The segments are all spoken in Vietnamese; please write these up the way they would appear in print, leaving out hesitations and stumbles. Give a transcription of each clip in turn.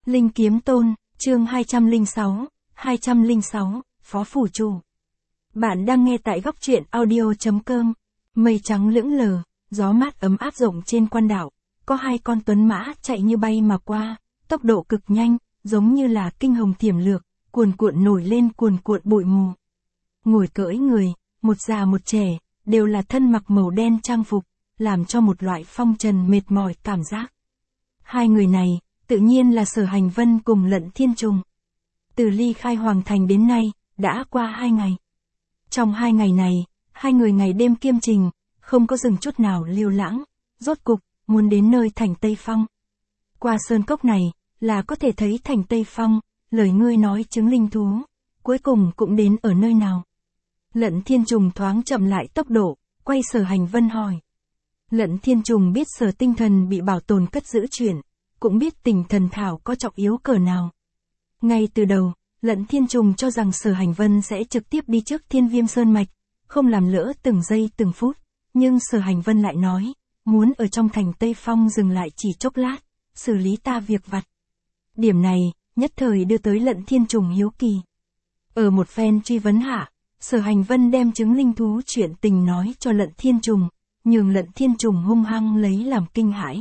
Linh Kiếm Tôn, chương 206, Phó Phủ Chủ. Bạn đang nghe tại góc truyện audio.com. Mây trắng lững lờ, gió mát ấm áp rộng trên quan đảo, có hai con tuấn mã chạy như bay mà qua, tốc độ cực nhanh, giống như là kinh hồng thiểm lược, cuồn cuộn nổi lên cuồn cuộn bụi mù. Ngồi cưỡi người, một già một trẻ, đều là thân mặc màu đen trang phục, làm cho một loại phong trần mệt mỏi cảm giác. Hai người này, tự nhiên là Sở Hành Vân cùng Lận Thiên Trùng. Từ ly khai Hoàng Thành đến nay, đã qua 2 ngày. Trong 2 ngày này, hai người ngày đêm kiêm trình, không có dừng chút nào lưu lãng, rốt cục, muốn đến nơi thành Tây Phong. Qua sơn cốc này, là có thể thấy thành Tây Phong, lời ngươi nói chứng linh thú, cuối cùng cũng đến ở nơi nào. Lận Thiên Trùng thoáng chậm lại tốc độ, quay Sở Hành Vân hỏi. Lận Thiên Trùng biết Sở tinh thần bị bảo tồn cất giữ chuyển, cũng biết tình thần thảo có trọng yếu cỡ nào. Ngay từ đầu, Lận Thiên Trùng cho rằng Sở Hành Vân sẽ trực tiếp đi trước Thiên Viêm Sơn Mạch, không làm lỡ từng giây từng phút, nhưng Sở Hành Vân lại nói, muốn ở trong thành Tây Phong dừng lại chỉ chốc lát, xử lý ta việc vặt. Điểm này, nhất thời đưa tới Lận Thiên Trùng hiếu kỳ. Ở một phen truy vấn hạ, Sở Hành Vân đem chứng linh thú chuyện tình nói cho Lận Thiên Trùng, nhường Lận Thiên Trùng hung hăng lấy làm kinh hãi.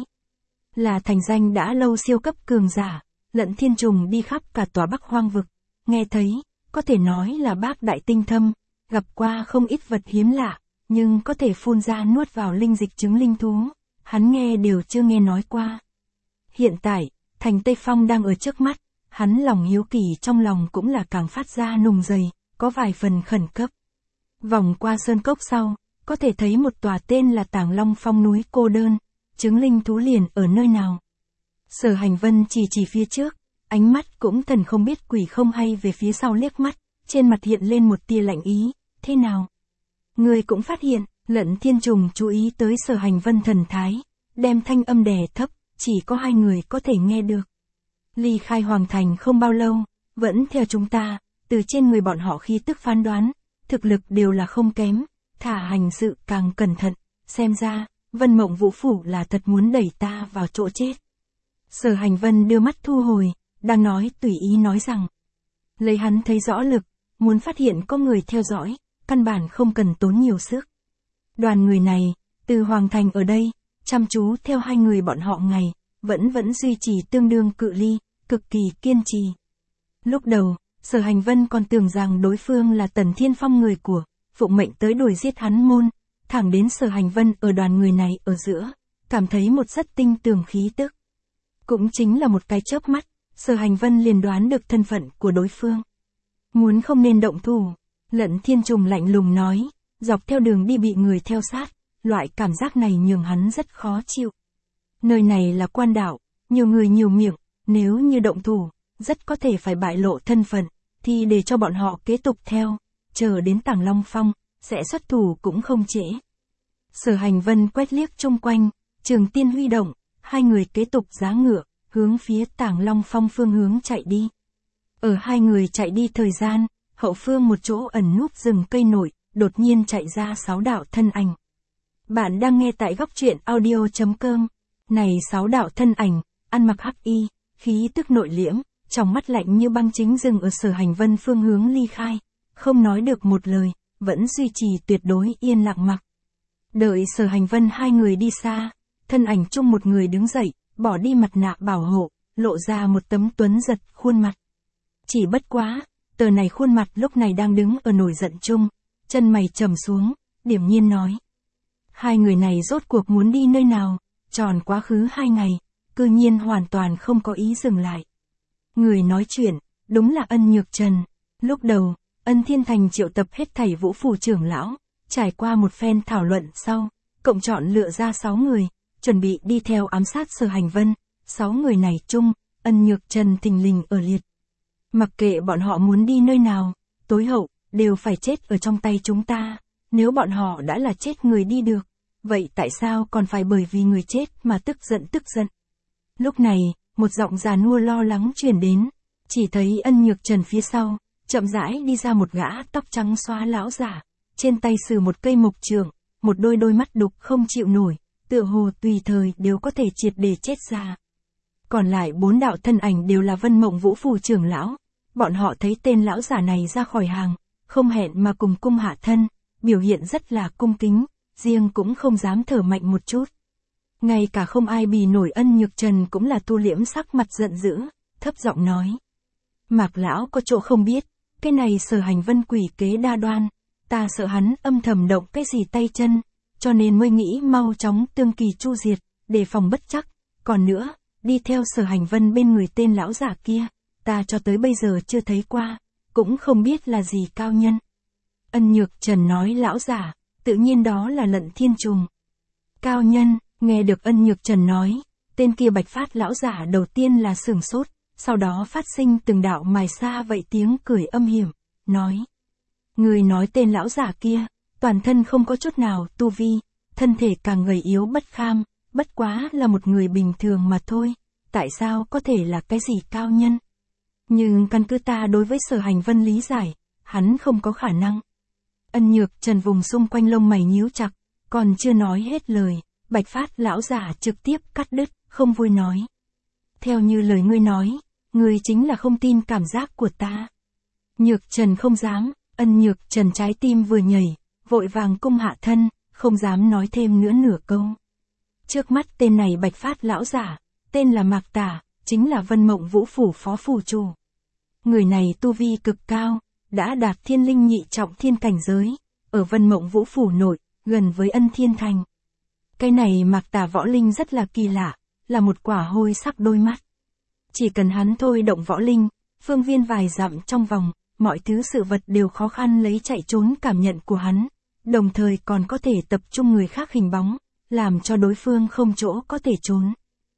Là thành danh đã lâu siêu cấp cường giả, Lận Thiên Trùng đi khắp cả tòa Bắc Hoang vực, nghe thấy, có thể nói là bác đại tinh thâm, gặp qua không ít vật hiếm lạ, nhưng có thể phun ra nuốt vào linh dịch chứng linh thú, hắn nghe đều chưa nghe nói qua. Hiện tại, thành Tây Phong đang ở trước mắt, hắn lòng hiếu kỳ trong lòng cũng là càng phát ra nùng dày, có vài phần khẩn cấp. Vòng qua sơn cốc sau, có thể thấy một tòa tên là Tàng Long Phong núi cô đơn, chứng linh thú liền ở nơi nào. Sở Hành Vân chỉ phía trước, ánh mắt cũng thần không biết quỷ không hay về phía sau liếc mắt, trên mặt hiện lên một tia lạnh ý, thế nào? Người cũng phát hiện, Lận Thiên Trùng chú ý tới Sở Hành Vân thần thái, đem thanh âm đè thấp, chỉ có hai người có thể nghe được. Ly khai Hoàng Thành không bao lâu, vẫn theo chúng ta, từ trên người bọn họ khi tức phán đoán, thực lực đều là không kém, thả hành sự càng cẩn thận, xem ra, Vân Mộng Vũ Phủ là thật muốn đẩy ta vào chỗ chết. Sở Hành Vân đưa mắt thu hồi, đang nói tùy ý nói rằng, lấy hắn thấy rõ lực, muốn phát hiện có người theo dõi, căn bản không cần tốn nhiều sức. Đoàn người này, từ Hoàng Thành ở đây, chăm chú theo hai người bọn họ ngày, vẫn duy trì tương đương cự ly, cực kỳ kiên trì. Lúc đầu, Sở Hành Vân còn tưởng rằng đối phương là Tần Thiên Phong người của, phụng mệnh tới đuổi giết hắn môn, thẳng đến Sở Hành Vân ở đoàn người này ở giữa, cảm thấy một rất tinh tường khí tức. Cũng chính là một cái chớp mắt, Sở Hành Vân liền đoán được thân phận của đối phương. Muốn không nên động thủ, Lận Thiên Trùng lạnh lùng nói, dọc theo đường đi bị người theo sát, loại cảm giác này nhường hắn rất khó chịu. Nơi này là quan đảo, nhiều người nhiều miệng, nếu như động thủ, rất có thể phải bại lộ thân phận, thì để cho bọn họ kế tục theo, chờ đến Tàng Long Phong, sẽ xuất thủ cũng không trễ. Sở Hành Vân quét liếc chung quanh, Trường Tiên huy động, hai người kế tục giá ngựa, hướng phía Tàng Long Phong phương hướng chạy đi. Ở hai người chạy đi thời gian, hậu phương một chỗ ẩn núp rừng cây nổi, đột nhiên chạy ra 6 đạo thân ảnh. Bạn đang nghe tại góc truyện audio.com. Này 6 đạo thân ảnh, ăn mặc hắc y, khí tức nội liễm, trong mắt lạnh như băng chính dừng ở Sở Hành Vân phương hướng ly khai, không nói được một lời, vẫn duy trì tuyệt đối yên lặng mặc. Đợi Sở Hành Vân hai người đi xa, thân ảnh chung một người đứng dậy, bỏ đi mặt nạ bảo hộ, lộ ra một tấm tuấn giật khuôn mặt. Chỉ bất quá, tờ này khuôn mặt lúc này đang đứng ở nổi giận chung, chân mày trầm xuống, điềm nhiên nói. Hai người này rốt cuộc muốn đi nơi nào, tròn quá khứ 2 ngày, cư nhiên hoàn toàn không có ý dừng lại. Người nói chuyện, đúng là Ân Nhược Trần. Lúc đầu, Ân Thiên Thành triệu tập hết thảy Vũ Phủ trưởng lão, trải qua một phen thảo luận sau, cộng chọn lựa ra 6 người, chuẩn bị đi theo ám sát Sở Hành Vân. 6 người này chung, Ân Nhược Trần thình lình ở liệt. Mặc kệ bọn họ muốn đi nơi nào, tối hậu, đều phải chết ở trong tay chúng ta. Nếu bọn họ đã là chết người đi được, vậy tại sao còn phải bởi vì người chết mà tức giận? Lúc này, một giọng già nua lo lắng truyền đến, chỉ thấy Ân Nhược Trần phía sau, chậm rãi đi ra một gã tóc trắng xóa lão giả, trên tay sử một cây mộc trượng, một đôi mắt đục không chịu nổi, tựa hồ tùy thời đều có thể triệt để chết ra. Còn lại 4 đạo thân ảnh đều là Vân Mộng Vũ Phủ trưởng lão. Bọn họ thấy tên lão giả này ra khỏi hàng, không hẹn mà cùng cung hạ thân, biểu hiện rất là cung kính, riêng cũng không dám thở mạnh một chút. Ngay cả không ai bì nổi Ân Nhược Trần cũng là tu liễm sắc mặt giận dữ, thấp giọng nói. Mạc lão có chỗ không biết, cái này Sở Hành Vân quỷ kế đa đoan, ta sợ hắn âm thầm động cái gì tay chân, cho nên mới nghĩ mau chóng tương kỳ chu diệt, để phòng bất chắc. Còn nữa, đi theo Sở Hành Vân bên người tên lão giả kia, ta cho tới bây giờ chưa thấy qua, cũng không biết là gì cao nhân. Ân Nhược Trần nói lão giả, tự nhiên đó là Lận Thiên Trùng. Cao nhân, nghe được Ân Nhược Trần nói, tên kia Bạch Phát lão giả đầu tiên là sửng sốt, sau đó phát sinh từng đạo mài xa vậy tiếng cười âm hiểm, nói. Người nói tên lão giả kia, toàn thân không có chút nào tu vi, thân thể càng gầy yếu bất kham, bất quá là một người bình thường mà thôi, tại sao có thể là cái gì cao nhân? Nhưng căn cứ ta đối với Sở Hành Vân lý giải, hắn không có khả năng. Ân Nhược Trần vùng xung quanh lông mày nhíu chặt, còn chưa nói hết lời, Bạch Phát lão giả trực tiếp cắt đứt, không vui nói. Theo như lời ngươi nói, ngươi chính là không tin cảm giác của ta. Nhược Trần không dám, Ân Nhược Trần trái tim vừa nhảy, vội vàng cung hạ thân, không dám nói thêm nữa nửa câu. Trước mắt tên này Bạch Phát lão giả, tên là Mạc Tả, chính là Vân Mộng Vũ Phủ phó phủ chủ. Người này tu vi cực cao, đã đạt thiên linh nhị trọng thiên cảnh giới, ở Vân Mộng Vũ Phủ nội, gần với Ân Thiên Thành. Cái này Mạc Tả võ linh rất là kỳ lạ, là một quả hôi sắc đôi mắt. Chỉ cần hắn thôi động võ linh, phương viên vài dặm trong vòng, mọi thứ sự vật đều khó khăn lấy chạy trốn cảm nhận của hắn, đồng thời còn có thể tập trung người khác hình bóng, làm cho đối phương không chỗ có thể trốn.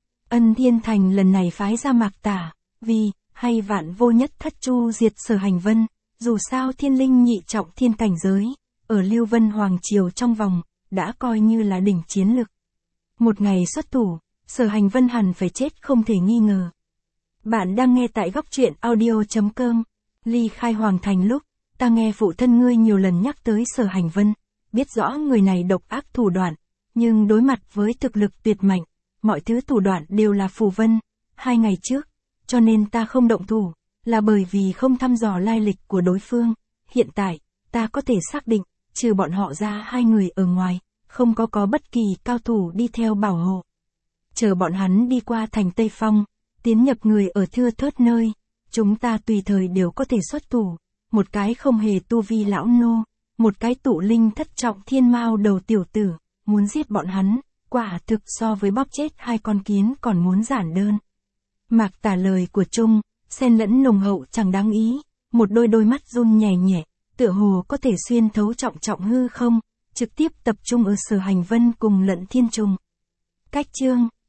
Ân Thiên Thành lần này phái ra Mạc Tả, vì, hay vạn vô nhất thất chu diệt Sở Hành Vân, dù sao thiên linh nhị trọng thiên cảnh giới, ở Lưu Vân Hoàng Triều trong vòng, đã coi như là đỉnh chiến lực. Một ngày xuất thủ, Sở Hành Vân hẳn phải chết không thể nghi ngờ. Bạn đang nghe tại góc truyện audio.com. Ly khai Hoàng Thành lúc, ta nghe phụ thân ngươi nhiều lần nhắc tới Sở Hành Vân, biết rõ người này độc ác thủ đoạn, nhưng đối mặt với thực lực tuyệt mạnh, mọi thứ thủ đoạn đều là phù vân. 2 ngày trước, cho nên ta không động thủ, là bởi vì không thăm dò lai lịch của đối phương. Hiện tại, ta có thể xác định, trừ bọn họ ra 2 người ở ngoài, không có bất kỳ cao thủ đi theo bảo hộ. Chờ bọn hắn đi qua thành Tây Phong, tiến nhập người ở thưa thớt nơi, chúng ta tùy thời đều có thể xuất thủ. Một cái không hề tu vi lão nô, một cái tụ linh thất trọng thiên mao đầu tiểu tử, muốn giết bọn hắn, quả thực so với bóp chết 2 con kiến còn muốn giản đơn. Mạc Tả lời của Trung, xen lẫn nồng hậu chẳng đáng ý, một đôi mắt run nhẹ nhẹ, tựa hồ có thể xuyên thấu trọng hư không, trực tiếp tập trung ở Sở Hành Vân cùng Lận Thiên Trùng. Cách chương